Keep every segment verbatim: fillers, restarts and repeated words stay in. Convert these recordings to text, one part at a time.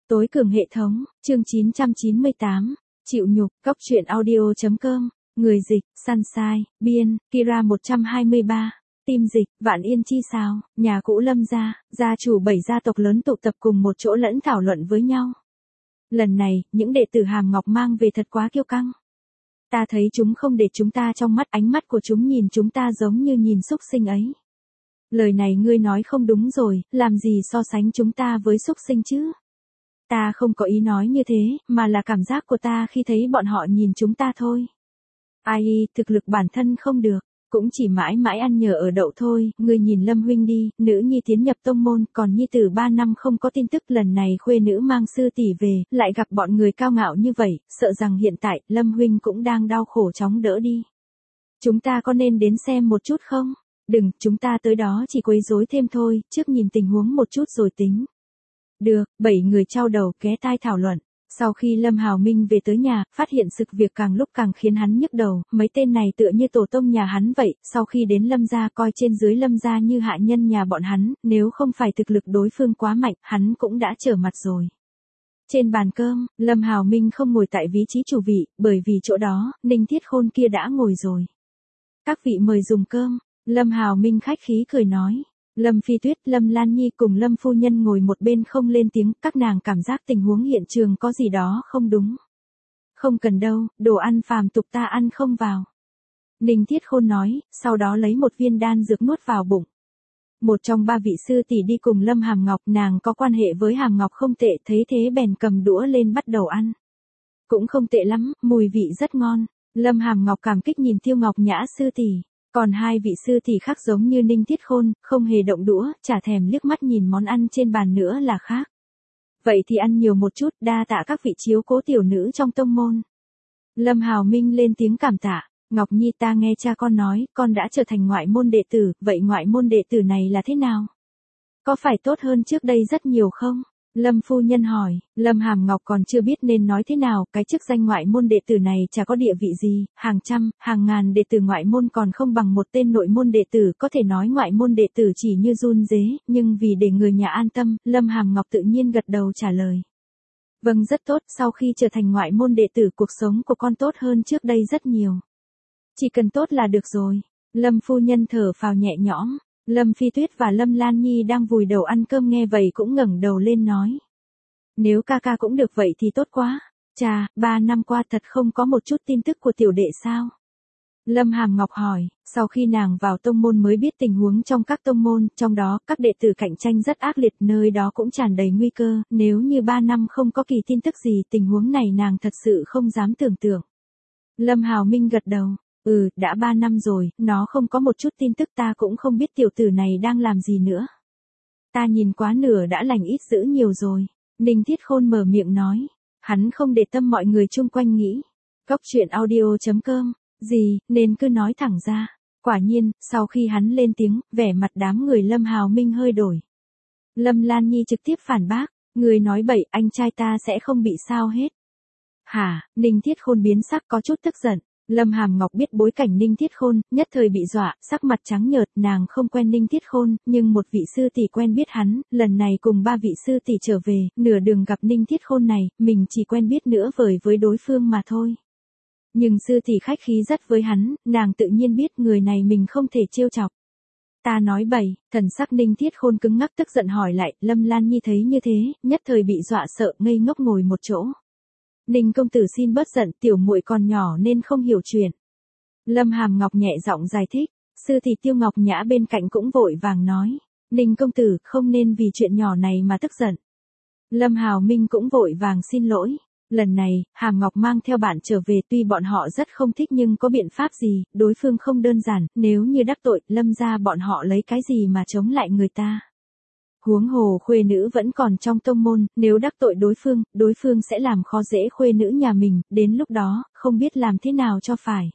Tối cường hệ thống, chương chín trăm chín mươi tám, chịu nhục, Cóc truyện audio.com, người dịch, Sunshine, biên, Kira một trăm hai mươi ba, tim dịch, Vạn Yên Chi sao, nhà cũ Lâm gia, gia chủ bảy gia tộc lớn tụ tập cùng một chỗ lẫn thảo luận với nhau. Lần này, những đệ tử Hàm Ngọc mang về thật quá kiêu căng. Ta thấy chúng không để chúng ta trong mắt, ánh mắt của chúng nhìn chúng ta giống như nhìn súc sinh ấy. Lời này ngươi nói không đúng rồi, làm gì so sánh chúng ta với súc sinh chứ? Ta không có ý nói như thế, mà là cảm giác của ta khi thấy bọn họ nhìn chúng ta thôi. Ai, thực lực bản thân không được, cũng chỉ mãi mãi ăn nhờ ở đậu thôi. Ngươi nhìn Lâm huynh đi, nữ nhi tiến nhập tông môn, còn nhi tử ba năm không có tin tức, lần này khuê nữ mang sư tỷ về, lại gặp bọn người cao ngạo như vậy, sợ rằng hiện tại Lâm huynh cũng đang đau khổ chóng đỡ đi. Chúng ta có nên đến xem một chút không? Đừng, chúng ta tới đó chỉ quấy rối thêm thôi, trước nhìn tình huống một chút rồi tính. Được, bảy người trao đầu ghé tai thảo luận. Sau khi Lâm Hào Minh về tới nhà, phát hiện sự việc càng lúc càng khiến hắn nhức đầu, mấy tên này tựa như tổ tông nhà hắn vậy, sau khi đến Lâm gia coi trên dưới Lâm gia như hạ nhân nhà bọn hắn, nếu không phải thực lực đối phương quá mạnh, hắn cũng đã trở mặt rồi. Trên bàn cơm, Lâm Hào Minh không ngồi tại vị trí chủ vị, bởi vì chỗ đó, Ninh Thiết Khôn kia đã ngồi rồi. Các vị mời dùng cơm, Lâm Hào Minh khách khí cười nói. Lâm Phi Tuyết, Lâm Lan Nhi cùng Lâm phu nhân ngồi một bên không lên tiếng, các nàng cảm giác tình huống hiện trường có gì đó không đúng. Không cần đâu, đồ ăn phàm tục ta ăn không vào. Ninh Thiết Khôn nói, sau đó lấy một viên đan dược nuốt vào bụng. Một trong ba vị sư tỷ đi cùng Lâm Hàm Ngọc, nàng có quan hệ với Hàm Ngọc không tệ, thấy thế bèn cầm đũa lên bắt đầu ăn. Cũng không tệ lắm, mùi vị rất ngon. Lâm Hàm Ngọc cảm kích nhìn Tiêu Ngọc Nhã sư tỷ. Còn hai vị sư tỷ khác giống như Ninh Thiết Khôn, không hề động đũa, chả thèm liếc mắt nhìn món ăn trên bàn nữa là khác. Vậy thì ăn nhiều một chút, đa tạ các vị chiếu cố tiểu nữ trong tông môn. Lâm Hào Minh lên tiếng cảm tạ, Ngọc Nhi ta nghe cha con nói, con đã trở thành ngoại môn đệ tử, vậy ngoại môn đệ tử này là thế nào? Có phải tốt hơn trước đây rất nhiều không? Lâm phu nhân hỏi, Lâm Hàm Ngọc còn chưa biết nên nói thế nào, cái chức danh ngoại môn đệ tử này chả có địa vị gì, hàng trăm, hàng ngàn đệ tử ngoại môn còn không bằng một tên nội môn đệ tử, có thể nói ngoại môn đệ tử chỉ như run rế, nhưng vì để người nhà an tâm, Lâm Hàm Ngọc tự nhiên gật đầu trả lời. Vâng, rất tốt, sau khi trở thành ngoại môn đệ tử cuộc sống của con tốt hơn trước đây rất nhiều. Chỉ cần tốt là được rồi. Lâm phu nhân thở phào nhẹ nhõm. Lâm Phi Tuyết và Lâm Lan Nhi đang vùi đầu ăn cơm nghe vậy cũng ngẩng đầu lên nói. Nếu ca ca cũng được vậy thì tốt quá. Chà, ba năm qua thật không có một chút tin tức của tiểu đệ sao? Lâm Hàm Ngọc hỏi, sau khi nàng vào tông môn mới biết tình huống trong các tông môn, trong đó các đệ tử cạnh tranh rất ác liệt, nơi đó cũng tràn đầy nguy cơ, nếu như ba năm không có kỳ tin tức gì, tình huống này nàng thật sự không dám tưởng tượng. Lâm Hào Minh gật đầu. Ừ, đã ba năm rồi, nó không có một chút tin tức, ta cũng không biết tiểu tử này đang làm gì nữa. Ta nhìn quá nửa đã lành ít dữ nhiều rồi. Ninh Thiết Khôn mở miệng nói. Hắn không để tâm mọi người chung quanh nghĩ. Cóc truyện audio.com, gì, nên cứ nói thẳng ra. Quả nhiên, sau khi hắn lên tiếng, vẻ mặt đám người Lâm Hào Minh hơi đổi. Lâm Lan Nhi trực tiếp phản bác. Người nói bậy, anh trai ta sẽ không bị sao hết. Hả, Ninh Thiết Khôn biến sắc có chút tức giận. Lâm Hàm Ngọc biết bối cảnh Ninh Thiết Khôn, nhất thời bị dọa, sắc mặt trắng nhợt, nàng không quen Ninh Thiết Khôn, nhưng một vị sư tỷ quen biết hắn, lần này cùng ba vị sư tỷ trở về, nửa đường gặp Ninh Thiết Khôn này, mình chỉ quen biết nữa vời với đối phương mà thôi. Nhưng sư tỷ khách khí rất với hắn, nàng tự nhiên biết người này mình không thể trêu chọc. Ta nói bậy, thần sắc Ninh Thiết Khôn cứng ngắc tức giận hỏi lại, Lâm Lan Nhi thấy như thế, nhất thời bị dọa sợ, ngây ngốc ngồi một chỗ. Ninh công tử xin bớt giận, tiểu muội còn nhỏ nên không hiểu chuyện. Lâm Hàm Ngọc nhẹ giọng giải thích, sư tỷ Tiêu Ngọc Nhã bên cạnh cũng vội vàng nói, Ninh công tử không nên vì chuyện nhỏ này mà tức giận. Lâm Hào Minh cũng vội vàng xin lỗi, lần này, Hàm Ngọc mang theo bạn trở về, tuy bọn họ rất không thích nhưng có biện pháp gì, đối phương không đơn giản, nếu như đắc tội, Lâm gia bọn họ lấy cái gì mà chống lại người ta. Huống hồ khuê nữ vẫn còn trong tông môn, nếu đắc tội đối phương, đối phương sẽ làm khó dễ khuê nữ nhà mình, đến lúc đó, không biết làm thế nào cho phải.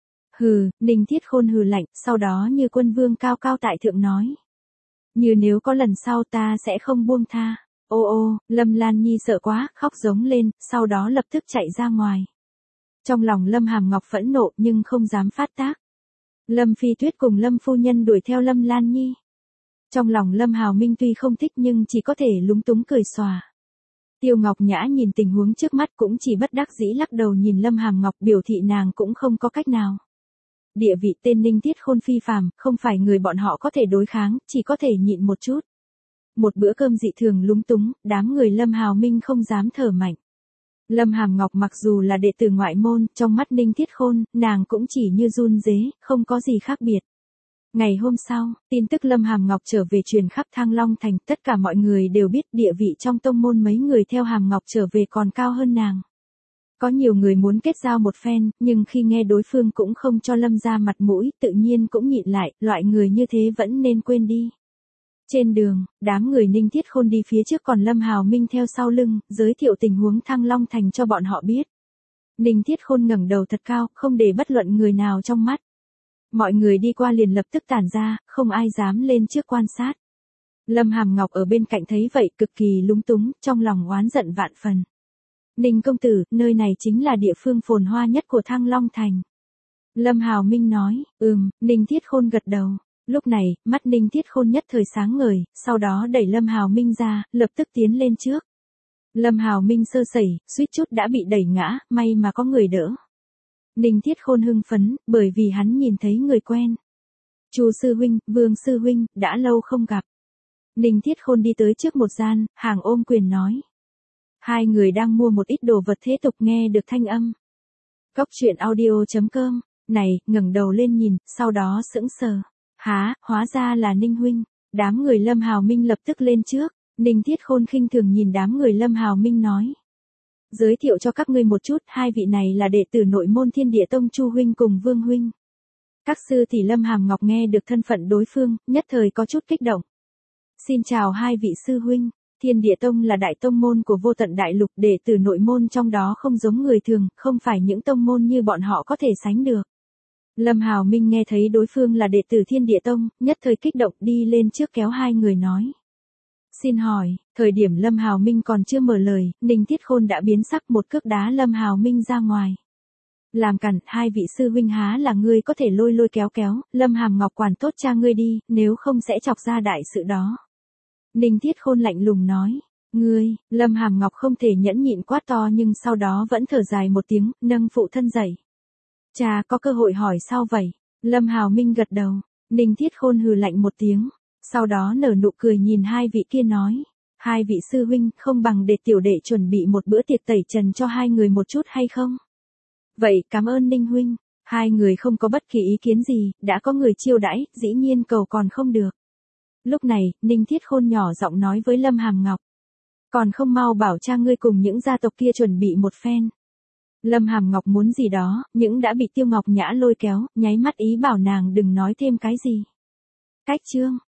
Hừ, Ninh Thiết Khôn hừ lạnh, sau đó như quân vương cao cao tại thượng nói. Như nếu có lần sau ta sẽ không buông tha. Ô ô, Lâm Lan Nhi sợ quá, khóc giống lên, sau đó lập tức chạy ra ngoài. Trong lòng Lâm Hàm Ngọc phẫn nộ nhưng không dám phát tác. Lâm Phi Tuyết cùng Lâm phu nhân đuổi theo Lâm Lan Nhi. Trong lòng Lâm Hào Minh tuy không thích nhưng chỉ có thể lúng túng cười xòa. Tiêu Ngọc Nhã nhìn tình huống trước mắt cũng chỉ bất đắc dĩ lắc đầu nhìn Lâm Hàm Ngọc, biểu thị nàng cũng không có cách nào. Địa vị tên Ninh Thiết Khôn phi phàm, không phải người bọn họ có thể đối kháng, chỉ có thể nhịn một chút. Một bữa cơm dị thường lúng túng, đám người Lâm Hào Minh không dám thở mạnh. Lâm Hàm Ngọc mặc dù là đệ tử ngoại môn, trong mắt Ninh Thiết Khôn, nàng cũng chỉ như run rế, không có gì khác biệt. Ngày hôm sau, tin tức Lâm Hàm Ngọc trở về truyền khắp Thăng Long Thành, tất cả mọi người đều biết địa vị trong tông môn mấy người theo Hàm Ngọc trở về còn cao hơn nàng. Có nhiều người muốn kết giao một phen, nhưng khi nghe đối phương cũng không cho Lâm ra mặt mũi, tự nhiên cũng nhịn lại, loại người như thế vẫn nên quên đi. Trên đường, đám người Ninh Thiết Khôn đi phía trước còn Lâm Hào Minh theo sau lưng, giới thiệu tình huống Thăng Long Thành cho bọn họ biết. Ninh Thiết Khôn ngẩng đầu thật cao, không để bất luận người nào trong mắt. Mọi người đi qua liền lập tức tản ra, không ai dám lên trước quan sát. Lâm Hàm Ngọc ở bên cạnh thấy vậy cực kỳ lúng túng, trong lòng oán giận vạn phần. Ninh công tử, nơi này chính là địa phương phồn hoa nhất của Thăng Long Thành. Lâm Hào Minh nói, ừm, Ninh Thiết Khôn gật đầu. Lúc này, mắt Ninh Thiết Khôn nhất thời sáng ngời, sau đó đẩy Lâm Hào Minh ra, lập tức tiến lên trước. Lâm Hào Minh sơ sẩy, suýt chút đã bị đẩy ngã, may mà có người đỡ. Ninh Thiết Khôn hưng phấn, bởi vì hắn nhìn thấy người quen. Chu sư huynh, Vương sư huynh, đã lâu không gặp. Ninh Thiết Khôn đi tới trước một gian, hàng ôm quyền nói. Hai người đang mua một ít đồ vật thế tục nghe được thanh âm. Cóc truyện audio chấm com, này, ngẩng đầu lên nhìn, sau đó sững sờ. Há, hóa ra là Ninh huynh. Đám người Lâm Hào Minh lập tức lên trước. Ninh Thiết Khôn khinh thường nhìn đám người Lâm Hào Minh nói. Giới thiệu cho các ngươi một chút, hai vị này là đệ tử nội môn Thiên Địa Tông Chu huynh cùng Vương huynh. Các sư tỷ Lâm Hàm Ngọc nghe được thân phận đối phương, nhất thời có chút kích động. Xin chào hai vị sư huynh. Thiên Địa Tông là đại tông môn của vô tận đại lục, đệ tử nội môn trong đó không giống người thường, không phải những tông môn như bọn họ có thể sánh được. Lâm Hào Minh nghe thấy đối phương là đệ tử Thiên Địa Tông, nhất thời kích động đi lên trước kéo hai người nói. Xin hỏi, thời điểm Lâm Hào Minh còn chưa mở lời, Ninh Thiết Khôn đã biến sắc một cước đá Lâm Hào Minh ra ngoài. Làm cản, hai vị sư huynh há là ngươi có thể lôi lôi kéo kéo, Lâm Hàm Ngọc quản tốt cha ngươi đi, nếu không sẽ chọc ra đại sự đó. Ninh Thiết Khôn lạnh lùng nói, ngươi, Lâm Hàm Ngọc không thể nhẫn nhịn quát to nhưng sau đó vẫn thở dài một tiếng, nâng phụ thân dậy. Cha có cơ hội hỏi sao vậy? Lâm Hào Minh gật đầu, Ninh Thiết Khôn hừ lạnh một tiếng, sau đó nở nụ cười nhìn hai vị kia nói. Hai vị sư huynh không bằng để tiểu đệ chuẩn bị một bữa tiệc tẩy trần cho hai người một chút hay không? Vậy cảm ơn Ninh huynh, hai người không có bất kỳ ý kiến gì, đã có người chiêu đãi, dĩ nhiên cầu còn không được. Lúc này, Ninh Thiết Khôn nhỏ giọng nói với Lâm Hàm Ngọc. Còn không mau bảo cha ngươi cùng những gia tộc kia chuẩn bị một phen. Lâm Hàm Ngọc muốn gì đó, những đã bị Tiêu Ngọc Nhã lôi kéo, nháy mắt ý bảo nàng đừng nói thêm cái gì. Cách chương